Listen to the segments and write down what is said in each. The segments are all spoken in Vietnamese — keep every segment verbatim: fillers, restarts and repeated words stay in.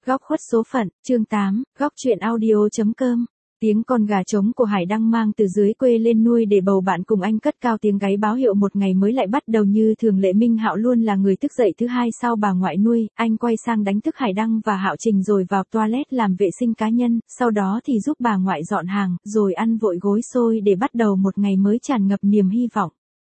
Góc khuất số phận, chương tám, góc truyện audio.com. Tiếng con gà trống của Hải Đăng mang từ dưới quê lên nuôi để bầu bạn cùng anh cất cao tiếng gáy báo hiệu một ngày mới lại bắt đầu như thường lệ. Minh Hạo luôn là người thức dậy thứ hai sau bà ngoại nuôi, anh quay sang đánh thức Hải Đăng và Hạo Trình rồi vào toilet làm vệ sinh cá nhân, sau đó thì giúp bà ngoại dọn hàng, rồi ăn vội gối xôi để bắt đầu một ngày mới tràn ngập niềm hy vọng.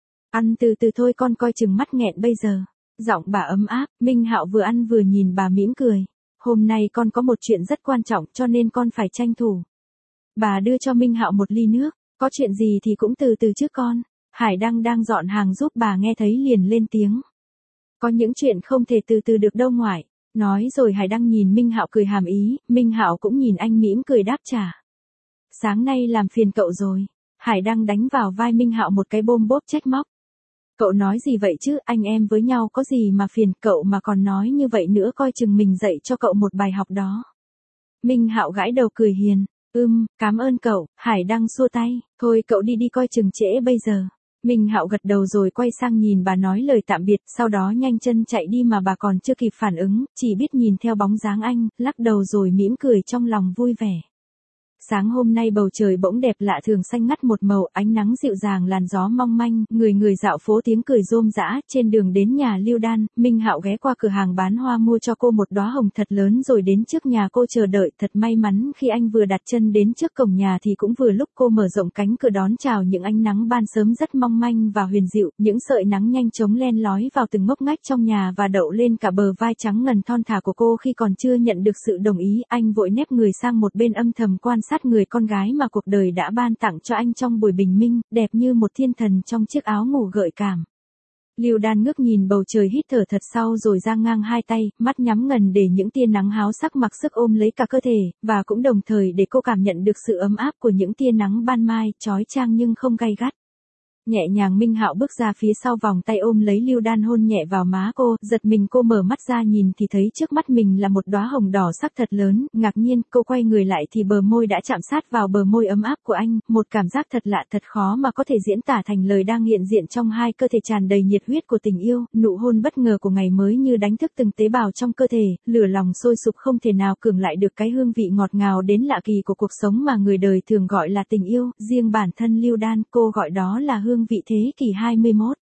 Ăn từ từ thôi con, coi chừng mắt nghẹn bây giờ. Giọng bà ấm áp, Minh Hạo vừa ăn vừa nhìn bà mỉm cười. Hôm nay con có một chuyện rất quan trọng cho nên con phải tranh thủ. Bà đưa cho Minh Hạo một ly nước, có chuyện gì thì cũng từ từ chứ con. Hải Đăng đang dọn hàng giúp bà nghe thấy liền lên tiếng. Có những chuyện không thể từ từ được đâu ngoại. Nói rồi Hải Đăng nhìn Minh Hạo cười hàm ý, Minh Hạo cũng nhìn anh mỉm cười đáp trả. Sáng nay làm phiền cậu rồi. Hải Đăng đánh vào vai Minh Hạo một cái bôm bốp trách móc. Cậu nói gì vậy chứ, anh em với nhau có gì mà phiền, cậu mà còn nói như vậy nữa coi chừng mình dạy cho cậu một bài học đó. Minh Hạo gãi đầu cười hiền, ưm, cảm ơn cậu. Hải Đăng xua tay, thôi cậu đi đi coi chừng trễ bây giờ. Minh Hạo gật đầu rồi quay sang nhìn bà nói lời tạm biệt, sau đó nhanh chân chạy đi mà bà còn chưa kịp phản ứng, chỉ biết nhìn theo bóng dáng anh, lắc đầu rồi mỉm cười trong lòng vui vẻ. Sáng hôm nay bầu trời bỗng đẹp lạ thường xanh ngắt một màu, ánh nắng dịu dàng, làn gió mong manh, người người dạo phố tiếng cười rôm rã. Trên đường đến nhà Lưu Đan, Minh Hạo ghé qua cửa hàng bán hoa mua cho cô một đóa hồng thật lớn rồi đến trước nhà cô chờ đợi. Thật may mắn khi anh vừa đặt chân đến trước cổng nhà thì cũng vừa lúc cô mở rộng cánh cửa đón chào những ánh nắng ban sớm rất mong manh và huyền dịu. Những sợi nắng nhanh chóng len lói vào từng ngóc ngách trong nhà và đậu lên cả bờ vai trắng ngần thon thả của cô. Khi còn chưa nhận được sự đồng ý, anh vội nép người sang một bên âm thầm quan sát người con gái mà cuộc đời đã ban tặng cho anh trong buổi bình minh, đẹp như một thiên thần trong chiếc áo ngủ gợi cảm. Lưu Đan ngước nhìn bầu trời hít thở thật sâu rồi giang ngang hai tay, mắt nhắm ngần để những tia nắng háo sắc mặc sức ôm lấy cả cơ thể, và cũng đồng thời để cô cảm nhận được sự ấm áp của những tia nắng ban mai, chói chang nhưng không gay gắt. Nhẹ nhàng Minh Hạo bước ra phía sau vòng tay ôm lấy Lưu Đan hôn nhẹ vào má cô, giật mình cô mở mắt ra nhìn thì thấy trước mắt mình là một đóa hồng đỏ sắc thật lớn, ngạc nhiên cô quay người lại thì bờ môi đã chạm sát vào bờ môi ấm áp của anh, một cảm giác thật lạ thật khó mà có thể diễn tả thành lời đang hiện diện trong hai cơ thể tràn đầy nhiệt huyết của tình yêu. Nụ hôn bất ngờ của ngày mới như đánh thức từng tế bào trong cơ thể, lửa lòng sôi sục không thể nào cưỡng lại được cái hương vị ngọt ngào đến lạ kỳ của cuộc sống mà người đời thường gọi là tình yêu, riêng bản thân Lưu Đan cô gọi đó là hương hương vị thế kỷ hai mươi mốt.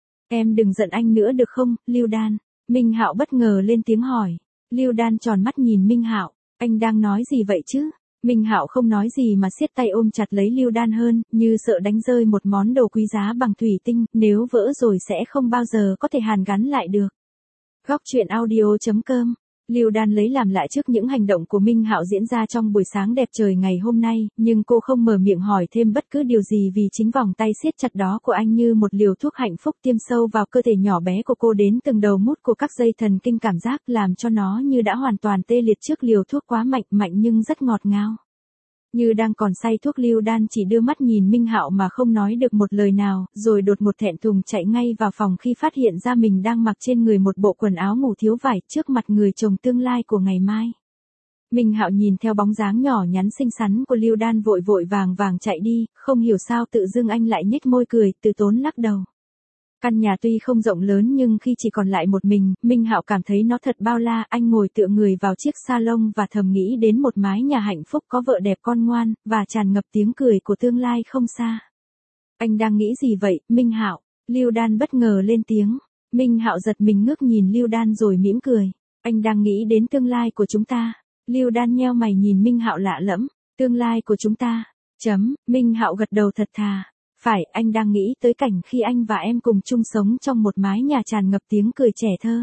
Em đừng giận anh nữa được không, Lưu Đan? Minh Hạo bất ngờ lên tiếng hỏi. Lưu Đan tròn mắt nhìn Minh Hạo, anh đang nói gì vậy chứ? Minh Hạo không nói gì mà siết tay ôm chặt lấy Lưu Đan hơn, như sợ đánh rơi một món đồ quý giá bằng thủy tinh, nếu vỡ rồi sẽ không bao giờ có thể hàn gắn lại được. Góc truyện audio.com. Lưu Đan lấy làm lạ trước những hành động của Minh Hạo diễn ra trong buổi sáng đẹp trời ngày hôm nay, nhưng cô không mở miệng hỏi thêm bất cứ điều gì vì chính vòng tay siết chặt đó của anh như một liều thuốc hạnh phúc tiêm sâu vào cơ thể nhỏ bé của cô đến từng đầu mút của các dây thần kinh, cảm giác làm cho nó như đã hoàn toàn tê liệt trước liều thuốc quá mạnh, mạnh nhưng rất ngọt ngào. Như đang còn say thuốc, Lưu Đan chỉ đưa mắt nhìn Minh Hạo mà không nói được một lời nào, rồi đột ngột thẹn thùng chạy ngay vào phòng khi phát hiện ra mình đang mặc trên người một bộ quần áo ngủ thiếu vải trước mặt người chồng tương lai của ngày mai. Minh Hạo nhìn theo bóng dáng nhỏ nhắn xinh xắn của Lưu Đan vội vội vàng vàng chạy đi, không hiểu sao tự dưng anh lại nhếch môi cười, từ tốn lắc đầu. Căn nhà tuy không rộng lớn nhưng khi chỉ còn lại một mình, Minh Hạo cảm thấy nó thật bao la. Anh ngồi tựa người vào chiếc salon và thầm nghĩ đến một mái nhà hạnh phúc có vợ đẹp con ngoan, và tràn ngập tiếng cười của tương lai không xa. Anh đang nghĩ gì vậy, Minh Hạo? Lưu Đan bất ngờ lên tiếng. Minh Hạo giật mình ngước nhìn Lưu Đan rồi mỉm cười. Anh đang nghĩ đến tương lai của chúng ta. Lưu Đan nheo mày nhìn Minh Hạo lạ lẫm. Tương lai của chúng ta. Chấm, Minh Hạo gật đầu thật thà. Phải, anh đang nghĩ tới cảnh khi anh và em cùng chung sống trong một mái nhà tràn ngập tiếng cười trẻ thơ.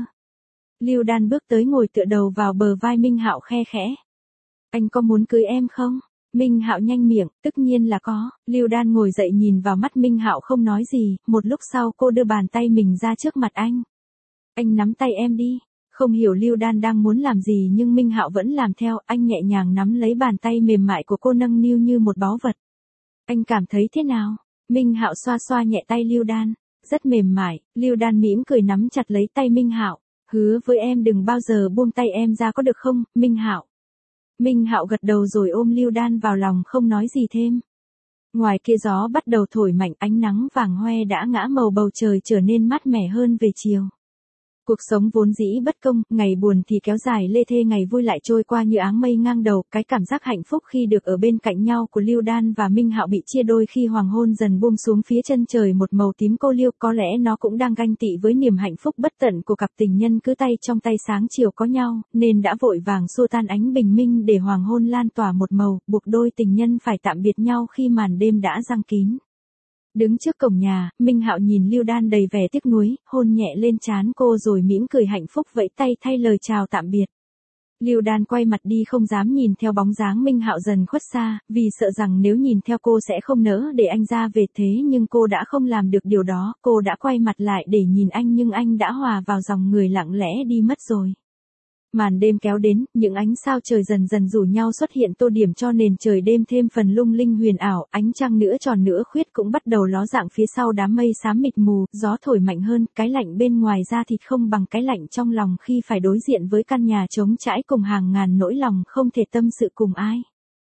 Lưu Đan bước tới ngồi tựa đầu vào bờ vai Minh Hạo khe khẽ. Anh có muốn cưới em không? Minh Hạo nhanh miệng, tất nhiên là có. Lưu Đan ngồi dậy nhìn vào mắt Minh Hạo không nói gì, một lúc sau cô đưa bàn tay mình ra trước mặt anh. Anh nắm tay em đi. Không hiểu Lưu Đan đang muốn làm gì nhưng Minh Hạo vẫn làm theo, anh nhẹ nhàng nắm lấy bàn tay mềm mại của cô nâng niu như một báu vật. Anh cảm thấy thế nào? Minh Hạo xoa xoa nhẹ tay Lưu Đan, rất mềm mại. Lưu Đan mỉm cười nắm chặt lấy tay Minh Hạo, hứa với em đừng bao giờ buông tay em ra có được không, Minh Hạo? Minh Hạo gật đầu rồi ôm Lưu Đan vào lòng không nói gì thêm. Ngoài kia gió bắt đầu thổi mạnh, ánh nắng vàng hoe đã ngã màu bầu trời trở nên mát mẻ hơn về chiều. Cuộc sống vốn dĩ bất công, ngày buồn thì kéo dài lê thê ngày vui lại trôi qua như áng mây ngang đầu, cái cảm giác hạnh phúc khi được ở bên cạnh nhau của Lưu Đan và Minh Hạo bị chia đôi khi hoàng hôn dần buông xuống phía chân trời một màu tím cô liêu, có lẽ nó cũng đang ganh tị với niềm hạnh phúc bất tận của cặp tình nhân cứ tay trong tay sáng chiều có nhau, nên đã vội vàng xua tan ánh bình minh để hoàng hôn lan tỏa một màu, buộc đôi tình nhân phải tạm biệt nhau khi màn đêm đã giăng kín. Đứng trước cổng nhà, Minh Hạo nhìn Lưu Đan đầy vẻ tiếc nuối, hôn nhẹ lên trán cô rồi mỉm cười hạnh phúc vẫy tay thay lời chào tạm biệt. Lưu Đan quay mặt đi không dám nhìn theo bóng dáng Minh Hạo dần khuất xa, vì sợ rằng nếu nhìn theo cô sẽ không nỡ để anh ra về, thế nhưng cô đã không làm được điều đó, cô đã quay mặt lại để nhìn anh nhưng anh đã hòa vào dòng người lặng lẽ đi mất rồi. Màn đêm kéo đến, những ánh sao trời dần dần rủ nhau xuất hiện tô điểm cho nền trời đêm thêm phần lung linh huyền ảo, ánh trăng nửa tròn nửa khuyết cũng bắt đầu ló dạng phía sau đám mây xám mịt mù, gió thổi mạnh hơn, cái lạnh bên ngoài da thịt không bằng cái lạnh trong lòng khi phải đối diện với căn nhà trống trải cùng hàng ngàn nỗi lòng không thể tâm sự cùng ai.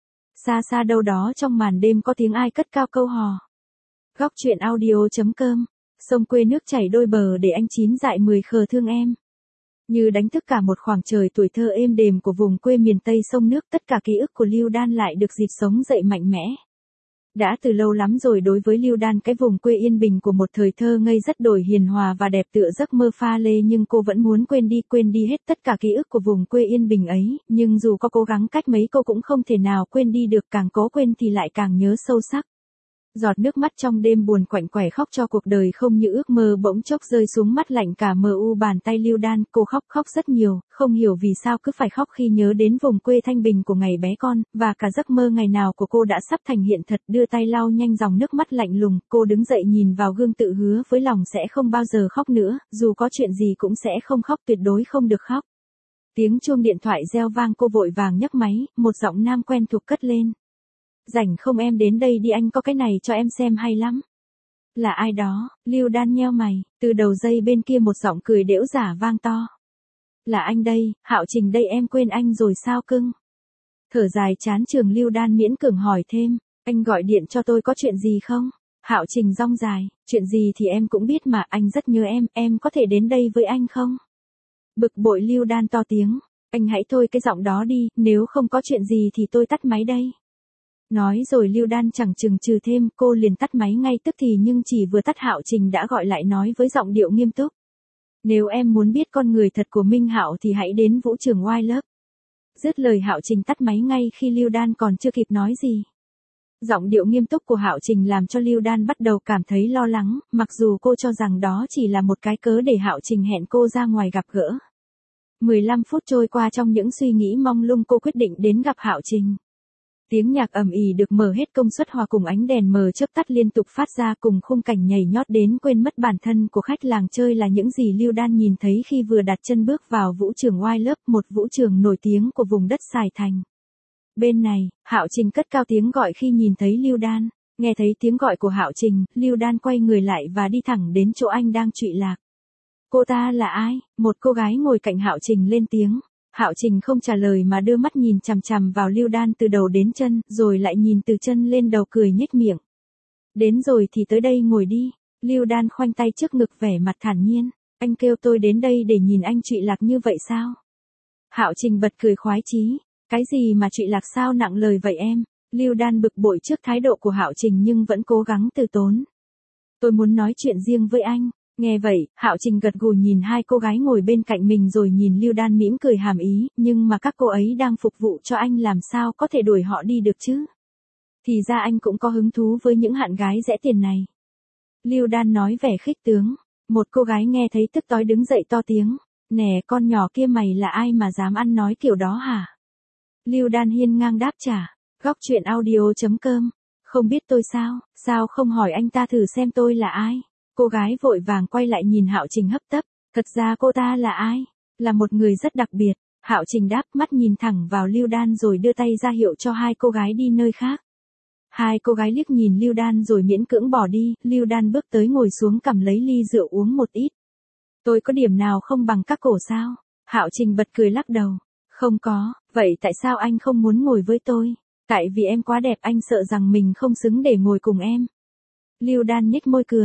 Xa xa đâu đó trong màn đêm có tiếng ai cất cao câu hò. Góc truyện audio chấm com, sông quê nước chảy đôi bờ để anh chín dại mười khờ thương em. Như đánh thức cả một khoảng trời tuổi thơ êm đềm của vùng quê miền Tây sông nước, tất cả ký ức của Lưu Đan lại được dịp sống dậy mạnh mẽ. Đã từ lâu lắm rồi đối với Lưu Đan, cái vùng quê yên bình của một thời thơ ngây rất đổi hiền hòa và đẹp tựa giấc mơ pha lê, nhưng cô vẫn muốn quên đi, quên đi hết tất cả ký ức của vùng quê yên bình ấy, nhưng dù có cố gắng cách mấy cô cũng không thể nào quên đi được, càng cố quên thì lại càng nhớ sâu sắc. Giọt nước mắt trong đêm buồn quạnh quẻ khóc cho cuộc đời không như ước mơ bỗng chốc rơi xuống mắt lạnh cả mờ u bàn tay Lưu Đan, cô khóc khóc rất nhiều, không hiểu vì sao cứ phải khóc khi nhớ đến vùng quê thanh bình của ngày bé con, và cả giấc mơ ngày nào của cô đã sắp thành hiện thật. Đưa tay lau nhanh dòng nước mắt lạnh lùng, cô đứng dậy nhìn vào gương tự hứa với lòng sẽ không bao giờ khóc nữa, dù có chuyện gì cũng sẽ không khóc, tuyệt đối không được khóc. Tiếng chuông điện thoại reo vang, cô vội vàng nhấc máy, một giọng nam quen thuộc cất lên. Rảnh không em đến đây đi, anh có cái này cho em xem hay lắm. Là ai đó? Lưu Đan nheo mày, từ đầu dây bên kia một giọng cười đễu giả vang to. Là anh đây, Hạo Trình đây, em quên anh rồi sao cưng? Thở dài chán trường, Lưu Đan miễn cưỡng hỏi thêm, anh gọi điện cho tôi có chuyện gì không? Hạo Trình rong dài, chuyện gì thì em cũng biết mà, anh rất nhớ em, em có thể đến đây với anh không? Bực bội Lưu Đan to tiếng, anh hãy thôi cái giọng đó đi, nếu không có chuyện gì thì tôi tắt máy đây. Nói rồi Lưu Đan chẳng chừng chừ thêm, cô liền tắt máy ngay tức thì, nhưng chỉ vừa tắt Hạo Trình đã gọi lại nói với giọng điệu nghiêm túc. Nếu em muốn biết con người thật của Minh Hạo thì hãy đến vũ trường White Love. Dứt lời Hạo Trình tắt máy ngay khi Lưu Đan còn chưa kịp nói gì. Giọng điệu nghiêm túc của Hạo Trình làm cho Lưu Đan bắt đầu cảm thấy lo lắng, mặc dù cô cho rằng đó chỉ là một cái cớ để Hạo Trình hẹn cô ra ngoài gặp gỡ. mười lăm phút trôi qua trong những suy nghĩ mông lung, cô quyết định đến gặp Hạo Trình. Tiếng nhạc ầm ĩ được mở hết công suất hòa cùng ánh đèn mờ chớp tắt liên tục phát ra cùng khung cảnh nhảy nhót đến quên mất bản thân của khách làng chơi là những gì Lưu Đan nhìn thấy khi vừa đặt chân bước vào vũ trường White Love, một vũ trường nổi tiếng của vùng đất Sài Thành. Bên này, Hạo Trình cất cao tiếng gọi khi nhìn thấy Lưu Đan. Nghe thấy tiếng gọi của Hạo Trình, Lưu Đan quay người lại và đi thẳng đến chỗ anh đang trụy lạc. Cô ta là ai? Một cô gái ngồi cạnh Hạo Trình lên tiếng. Hạo Trình không trả lời mà đưa mắt nhìn chằm chằm vào Lưu Đan từ đầu đến chân, rồi lại nhìn từ chân lên đầu, cười nhếch miệng. Đến rồi thì tới đây ngồi đi. Lưu Đan khoanh tay trước ngực vẻ mặt thản nhiên. Anh kêu tôi đến đây để nhìn anh trụy lạc như vậy sao? Hạo Trình bật cười khoái chí. Cái gì mà trụy lạc, sao nặng lời vậy em? Lưu Đan bực bội trước thái độ của Hạo Trình nhưng vẫn cố gắng từ tốn. Tôi muốn nói chuyện riêng với anh. Nghe vậy, Hạo Trình gật gù nhìn hai cô gái ngồi bên cạnh mình rồi nhìn Lưu Đan mỉm cười hàm ý, nhưng mà các cô ấy đang phục vụ cho anh, làm sao có thể đuổi họ đi được chứ? Thì ra anh cũng có hứng thú với những hạn gái rẻ tiền này. Lưu Đan nói vẻ khích tướng. Một cô gái nghe thấy tức tối đứng dậy to tiếng. Nè con nhỏ kia, mày là ai mà dám ăn nói kiểu đó hả? Lưu Đan hiên ngang đáp trả. Góc truyện audio chấm com. Không biết tôi sao, sao không hỏi anh ta thử xem tôi là ai? Cô gái vội vàng quay lại nhìn Hạo Trình hấp tấp. Thật ra cô ta là ai? Là một người rất đặc biệt. Hạo Trình đáp, mắt nhìn thẳng vào Lưu Đan rồi đưa tay ra hiệu cho hai cô gái đi nơi khác. Hai cô gái liếc nhìn Lưu Đan rồi miễn cưỡng bỏ đi. Lưu Đan bước tới ngồi xuống cầm lấy ly rượu uống một ít. Tôi có điểm nào không bằng các cổ sao? Hạo Trình bật cười lắc đầu. Không có, vậy tại sao anh không muốn ngồi với tôi? Tại vì em quá đẹp, anh sợ rằng mình không xứng để ngồi cùng em. Lưu Đan nhếch môi cười.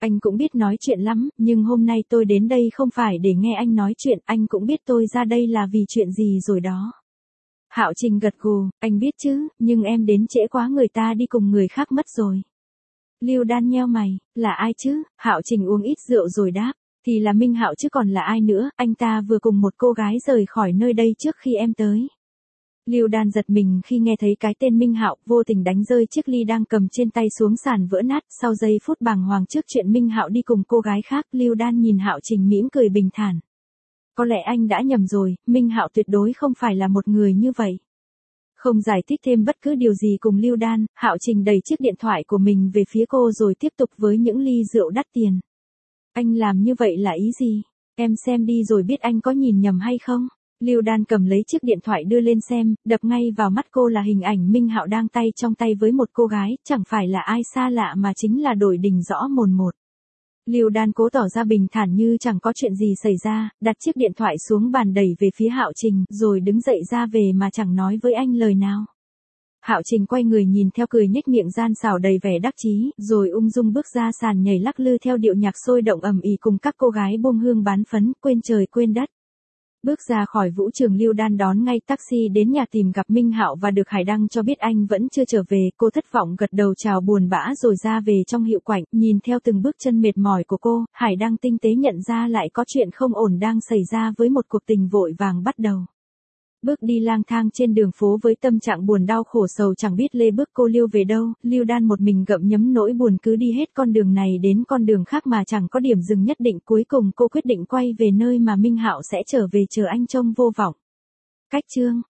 Anh cũng biết nói chuyện lắm, nhưng hôm nay tôi đến đây không phải để nghe anh nói chuyện, anh cũng biết tôi ra đây là vì chuyện gì rồi đó. Hạo Trình gật gù, anh biết chứ, nhưng em đến trễ quá, người ta đi cùng người khác mất rồi. Lưu Đan nheo mày, là ai chứ? Hạo Trình uống ít rượu rồi đáp, thì là Minh Hạo chứ còn là ai nữa, anh ta vừa cùng một cô gái rời khỏi nơi đây trước khi em tới. Lưu Đan giật mình khi nghe thấy cái tên Minh Hạo, vô tình đánh rơi chiếc ly đang cầm trên tay xuống sàn vỡ nát, sau giây phút bàng hoàng trước chuyện Minh Hạo đi cùng cô gái khác, Lưu Đan nhìn Hạo Trình mỉm cười bình thản. Có lẽ anh đã nhầm rồi, Minh Hạo tuyệt đối không phải là một người như vậy. Không giải thích thêm bất cứ điều gì cùng Lưu Đan, Hạo Trình đẩy chiếc điện thoại của mình về phía cô rồi tiếp tục với những ly rượu đắt tiền. Anh làm như vậy là ý gì? Em xem đi rồi biết anh có nhìn nhầm hay không? Lưu Đan cầm lấy chiếc điện thoại đưa lên xem, đập ngay vào mắt cô là hình ảnh Minh Hạo đang tay trong tay với một cô gái, chẳng phải là ai xa lạ mà chính là Đội Đình rõ mồn một. Lưu Đan cố tỏ ra bình thản như chẳng có chuyện gì xảy ra, đặt chiếc điện thoại xuống bàn đẩy về phía Hạo Trình, rồi đứng dậy ra về mà chẳng nói với anh lời nào. Hạo Trình quay người nhìn theo cười nhếch miệng gian xảo đầy vẻ đắc chí, rồi ung dung bước ra sàn nhảy lắc lư theo điệu nhạc sôi động ầm ĩ cùng các cô gái buông hương bán phấn, quên trời quên đất. Bước ra khỏi vũ trường, Lưu Đan đón ngay taxi đến nhà tìm gặp Minh Hạo và được Hải Đăng cho biết anh vẫn chưa trở về, cô thất vọng gật đầu chào buồn bã rồi ra về trong hiệu quạnh, nhìn theo từng bước chân mệt mỏi của cô, Hải Đăng tinh tế nhận ra lại có chuyện không ổn đang xảy ra với một cuộc tình vội vàng bắt đầu. Bước đi lang thang trên đường phố với tâm trạng buồn đau khổ sầu chẳng biết lê bước cô Lưu về đâu, Lưu Đan một mình gặm nhấm nỗi buồn cứ đi hết con đường này đến con đường khác mà chẳng có điểm dừng nhất định, cuối cùng cô quyết định quay về nơi mà Minh Hạo sẽ trở về chờ anh trông vô vọng. Cách chương